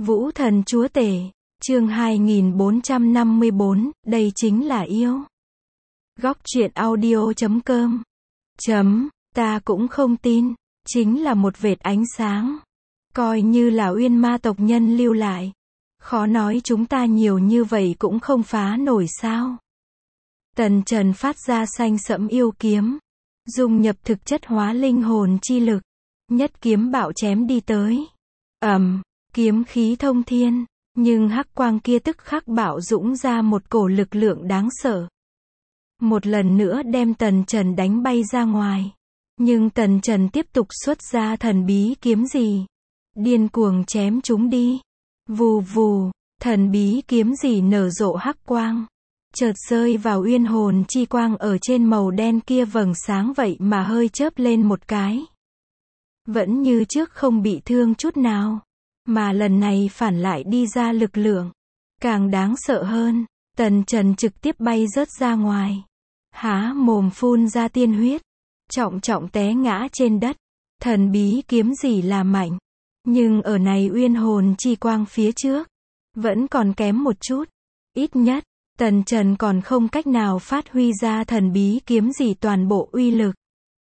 Vũ thần chúa tể, chương 2454, đây chính là yêu. Góc truyện audio.com. Ta cũng không tin, chính là một vệt ánh sáng. Coi như là uyên ma tộc nhân lưu lại. Khó nói chúng ta nhiều như vậy cũng không phá nổi sao. Tần Trần phát ra xanh sẫm yêu kiếm. Dung nhập thực chất hóa linh hồn chi lực. Nhất kiếm bạo chém đi tới. Kiếm khí thông thiên. Nhưng hắc quang kia tức khắc bạo dũng ra một cổ lực lượng đáng sợ. Một lần nữa đem Tần Trần đánh bay ra ngoài. Nhưng Tần Trần tiếp tục xuất ra thần bí kiếm gì. Điên cuồng chém chúng đi. Vù vù, thần bí kiếm gì nở rộ hắc quang. Chợt rơi vào uyên hồn chi quang ở trên màu đen kia vầng sáng vậy mà hơi chớp lên một cái. Vẫn như trước không bị thương chút nào. Mà lần này phản lại đi ra lực lượng. Càng đáng sợ hơn, Tần Trần trực tiếp bay rớt ra ngoài. Há mồm phun ra tiên huyết. Trọng trọng té ngã trên đất. Thần bí kiếm gì là mạnh. Nhưng ở này uyên hồn chi quang phía trước. Vẫn còn kém một chút. Ít nhất, Tần Trần còn không cách nào phát huy ra thần bí kiếm gì toàn bộ uy lực.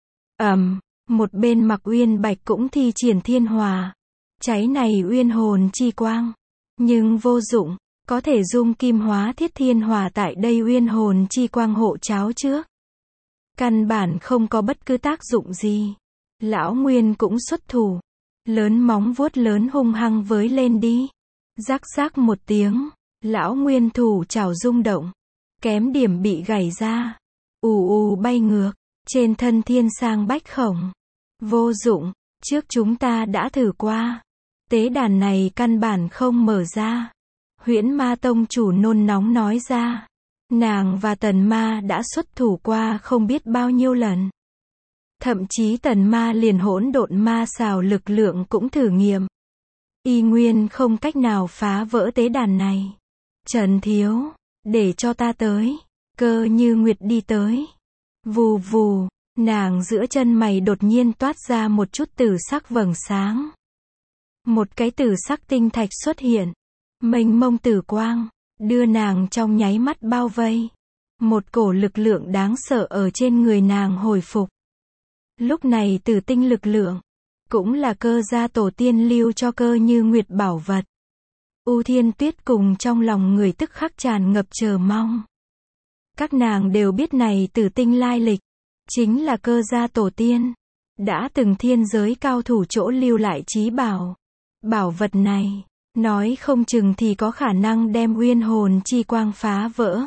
Một bên Mặc Uyên Bạch cũng thi triển thiên hòa. Cháy này uyên hồn chi quang. Nhưng vô dụng, có thể dung kim hóa thiết thiên hòa tại đây uyên hồn chi quang hộ cháo trước. Căn bản không có bất cứ tác dụng gì. Lão Nguyên cũng xuất thủ. Lớn móng vuốt lớn hung hăng với lên đi. Rắc rắc một tiếng. Lão Nguyên thủ chảo rung động. Kém điểm bị gãy ra. Ù bay ngược. Trên thân thiên sang bách khổng. Vô dụng. Trước chúng ta đã thử qua. Tế đàn này căn bản không mở ra. Huyễn Ma tông chủ nôn nóng nói ra. Nàng và Tần Ma đã xuất thủ qua không biết bao nhiêu lần. Thậm chí Tần Ma liền hỗn độn ma xào lực lượng cũng thử nghiệm. Y nguyên không cách nào phá vỡ tế đàn này. Trần thiếu, để cho ta tới. Cơ Như Nguyệt đi tới. Vù vù, nàng giữa chân mày đột nhiên toát ra một chút tử sắc vầng sáng. Một cái tử sắc tinh thạch xuất hiện. Mênh mông tử quang. Đưa nàng trong nháy mắt bao vây. Một cổ lực lượng đáng sợ ở trên người nàng hồi phục. Lúc này tử tinh lực lượng. Cũng là Cơ gia tổ tiên lưu cho Cơ Như Nguyệt bảo vật. U Thiên Tuyết cùng trong lòng người tức khắc tràn ngập chờ mong. Các nàng đều biết này tử tinh lai lịch. Chính là Cơ gia tổ tiên. Đã từng thiên giới cao thủ chỗ lưu lại chí bảo. Bảo vật này, nói không chừng thì có khả năng đem uyên hồn chi quang phá vỡ.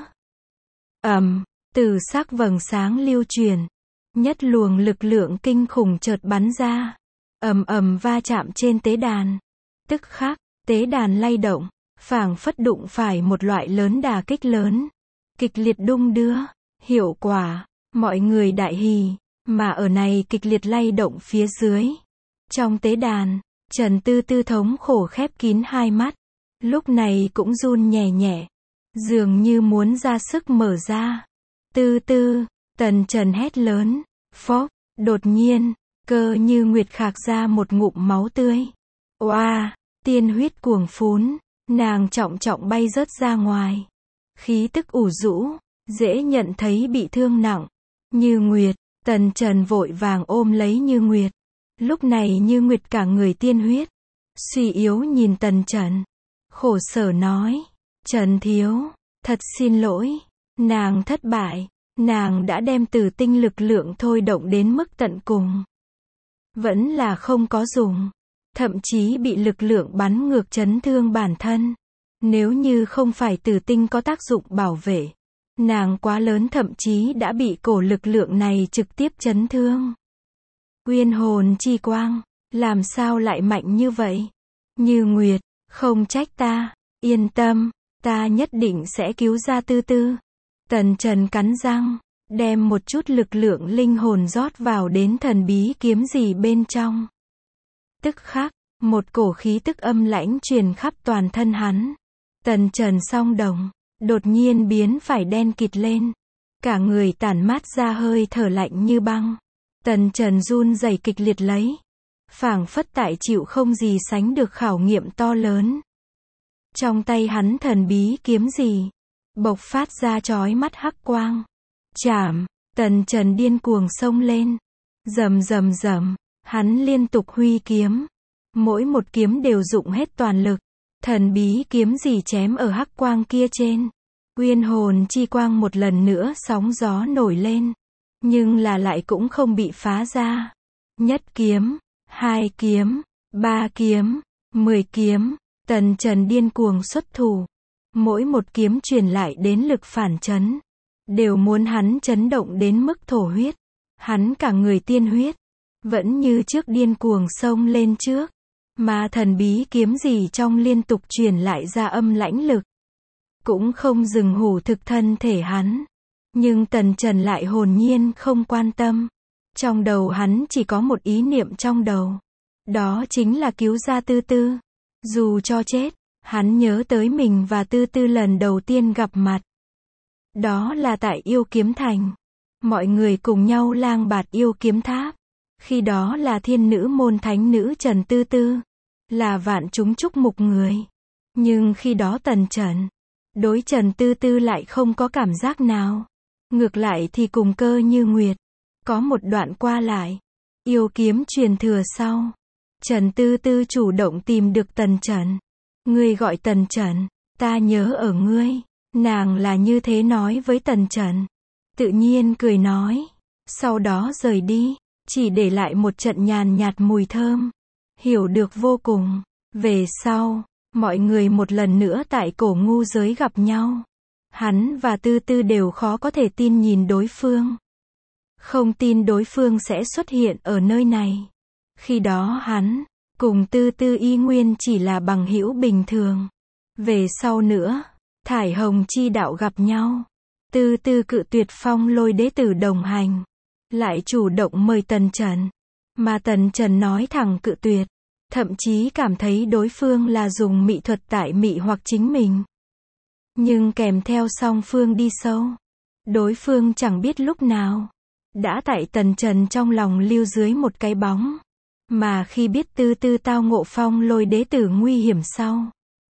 Tử sắc vầng sáng lưu truyền. Nhất luồng lực lượng kinh khủng chợt bắn ra. Va chạm trên tế đàn. Tức khắc, tế đàn lay động, phảng phất đụng phải một loại lớn đả kích lớn. Kịch liệt đung đưa, hiệu quả, mọi người đại hỉ, mà ở này kịch liệt lay động phía dưới. Trong tế đàn, Trần Tư Tư thống khổ khép kín hai mắt. Lúc này cũng run nhẹ nhẹ. Dường như muốn ra sức mở ra. Tư Tư, Tần Trần hét lớn. Phốc, đột nhiên, Cơ Như Nguyệt khạc ra một ngụm máu tươi. Oa, tiên huyết cuồng phún. Nàng trọng trọng bay rớt ra ngoài. Khí tức ủ rũ, dễ nhận thấy bị thương nặng. Như Nguyệt, Tần Trần vội vàng ôm lấy Như Nguyệt. Lúc này Như Nguyệt cả người tiên huyết. Suy yếu nhìn Tần Trần. Khổ sở nói. Trần thiếu, thật xin lỗi. Nàng thất bại. Nàng đã đem tử tinh lực lượng thôi động đến mức tận cùng. Vẫn là không có dùng. Thậm chí bị lực lượng bắn ngược chấn thương bản thân. Nếu như không phải tử tinh có tác dụng bảo vệ. Nàng quá lớn thậm chí đã bị cổ lực lượng này trực tiếp chấn thương. Uyên hồn chi quang, làm sao lại mạnh như vậy? Như Nguyệt, không trách ta, yên tâm, ta nhất định sẽ cứu ra Tư Tư. Tần Trần cắn răng, đem một chút lực lượng linh hồn rót vào đến thần bí kiếm gì bên trong. Tức khắc, một cổ khí tức âm lãnh truyền khắp toàn thân hắn. Tần Trần song đồng, đột nhiên biến phải đen kịt lên. Cả người tản mát ra hơi thở lạnh như băng. Tần Trần run rẩy kịch liệt lấy. Phảng phất tại chịu không gì sánh được khảo nghiệm to lớn. Trong tay hắn thần bí kiếm gì, bộc phát ra chói mắt hắc quang. Chảm, Tần Trần điên cuồng xông lên. Rầm rầm rầm, hắn liên tục huy kiếm. Mỗi một kiếm đều dụng hết toàn lực. Thần bí kiếm gì chém ở hắc quang kia trên. Uyên hồn chi quang một lần nữa sóng gió nổi lên. Nhưng là lại cũng không bị phá ra. Nhất kiếm, hai kiếm, ba kiếm, 10 kiếm, Tần Trần điên cuồng xuất thủ. Mỗi một kiếm truyền lại đến lực phản chấn. Đều muốn hắn chấn động đến mức thổ huyết. Hắn cả người tiên huyết. Vẫn như trước điên cuồng xông lên trước. Mà thần bí kiếm gì trong liên tục truyền lại ra âm lãnh lực. Cũng không dừng hủ thực thân thể hắn. Nhưng Tần Trần lại hồn nhiên không quan tâm. Trong đầu hắn chỉ có một ý niệm trong đầu. Đó chính là cứu ra Tư Tư. Dù cho chết, hắn nhớ tới mình và Tư Tư lần đầu tiên gặp mặt. Đó là tại Yêu Kiếm Thành. Mọi người cùng nhau lang bạt Yêu Kiếm Tháp. Khi đó là thiên nữ môn thánh nữ Trần Tư Tư. Là vạn chúng chúc mục người. Nhưng khi đó Tần Trần đối Trần Tư Tư lại không có cảm giác nào. Ngược lại thì cùng Cơ Như Nguyệt có một đoạn qua lại. Yêu kiếm truyền thừa sau. Trần Tư Tư chủ động tìm được Tần Trần. Ngươi gọi Tần Trần, ta nhớ ở ngươi. Nàng là như thế nói với Tần Trần. Tự nhiên cười nói. Sau đó rời đi. Chỉ để lại một trận nhàn nhạt mùi thơm. Hiểu được vô cùng. Về sau, mọi người một lần nữa tại cổ ngu giới gặp nhau. Hắn và Tư Tư đều khó có thể tin nhìn đối phương. Không tin đối phương sẽ xuất hiện ở nơi này. Khi đó hắn cùng Tư Tư y nguyên chỉ là bằng hữu bình thường. Về sau nữa, Thải Hồng chi đạo gặp nhau. Tư Tư cự tuyệt Phong Lôi đế tử đồng hành. Lại chủ động mời Tần Trần. Mà Tần Trần nói thẳng cự tuyệt. Thậm chí cảm thấy đối phương là dùng mị thuật tại mị hoặc chính mình. Nhưng kèm theo song phương đi sâu. Đối phương chẳng biết lúc nào đã tại Tần Trần trong lòng lưu dưới một cái bóng. Mà khi biết Tư Tư tao ngộ Phong Lôi đế tử nguy hiểm sau.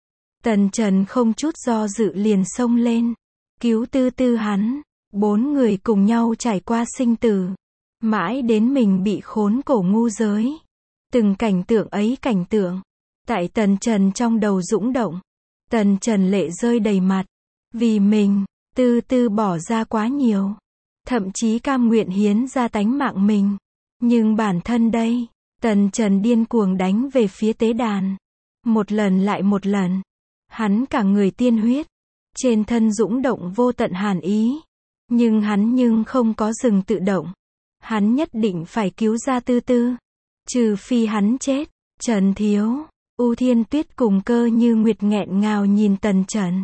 Tần Trần không chút do dự liền xông lên. Cứu Tư Tư hắn. 4 người cùng nhau trải qua sinh tử. Mãi đến mình bị khốn cổ ngu giới. Từng cảnh tượng ấy cảnh tượng. Tại Tần Trần trong đầu dũng động. Tần Trần lệ rơi đầy mặt. Vì mình, Tư Tư bỏ ra quá nhiều. Thậm chí cam nguyện hiến ra tánh mạng mình. Nhưng bản thân đây, Tần Trần điên cuồng đánh về phía tế đàn. Một lần lại một lần. Hắn cả người tiên huyết. Trên thân dũng động vô tận hàn ý. Nhưng hắn không có dừng tự động. Hắn nhất định phải cứu ra Tư Tư. Trừ phi hắn chết. Trần Thiếu, U Thiên Tuyết cùng Cơ Như Nguyệt nghẹn ngào nhìn Tần Trần.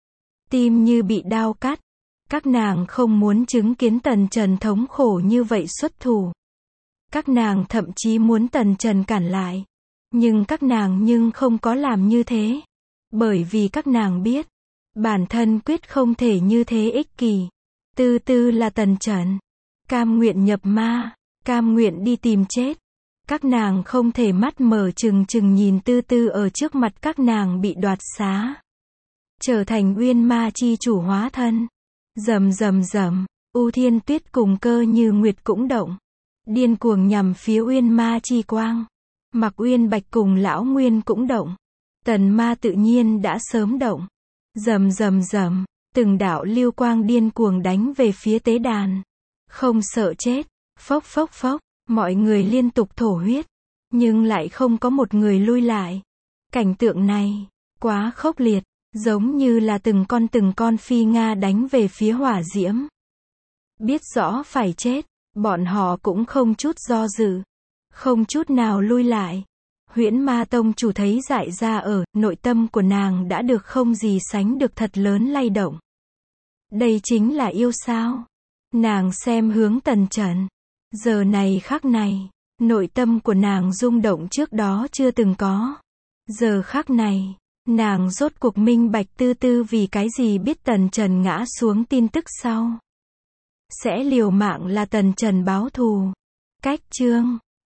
Tim như bị đao cắt. Các nàng không muốn chứng kiến Tần Trần thống khổ như vậy xuất thủ. Các nàng thậm chí muốn Tần Trần cản lại. Nhưng các nàng không có làm như thế. Bởi vì các nàng biết. Bản thân quyết không thể như thế ích kỷ. Tư Tư là Tần Trần. Cam nguyện nhập ma. Cam nguyện đi tìm chết. Các nàng không thể mắt mở trừng trừng nhìn Tư Tư ở trước mặt các nàng bị đoạt xá. Trở thành Uyên Ma chi chủ hóa thân. Rầm rầm rầm, U Thiên Tuyết cùng Cơ Như Nguyệt cũng động. Điên cuồng nhằm phía Uyên Ma chi quang. Mặc Uyên Bạch cùng Lão Nguyên cũng động. Tần Ma tự nhiên đã sớm động. Rầm rầm rầm, từng đạo lưu quang điên cuồng đánh về phía tế đàn. Không sợ chết. Phốc phốc phốc, mọi người liên tục thổ huyết. Nhưng lại không có một người lui lại. Cảnh tượng này, quá khốc liệt. Giống như là từng con phi Nga đánh về phía hỏa diễm. Biết rõ phải chết, bọn họ cũng không chút do dự. Không chút nào lui lại. Huyễn Ma Tông chủ thấy dại ra ở nội tâm của nàng đã được không gì sánh được thật lớn lay động. Đây chính là yêu sao? Nàng xem hướng Tần Trần. Giờ này khắc này, nội tâm của nàng rung động trước đó chưa từng có. Giờ khắc này, nàng rốt cuộc minh bạch Tư Tư vì cái gì biết Tần Trần ngã xuống tin tức sau. Sẽ liều mạng là Tần Trần báo thù. Cách chương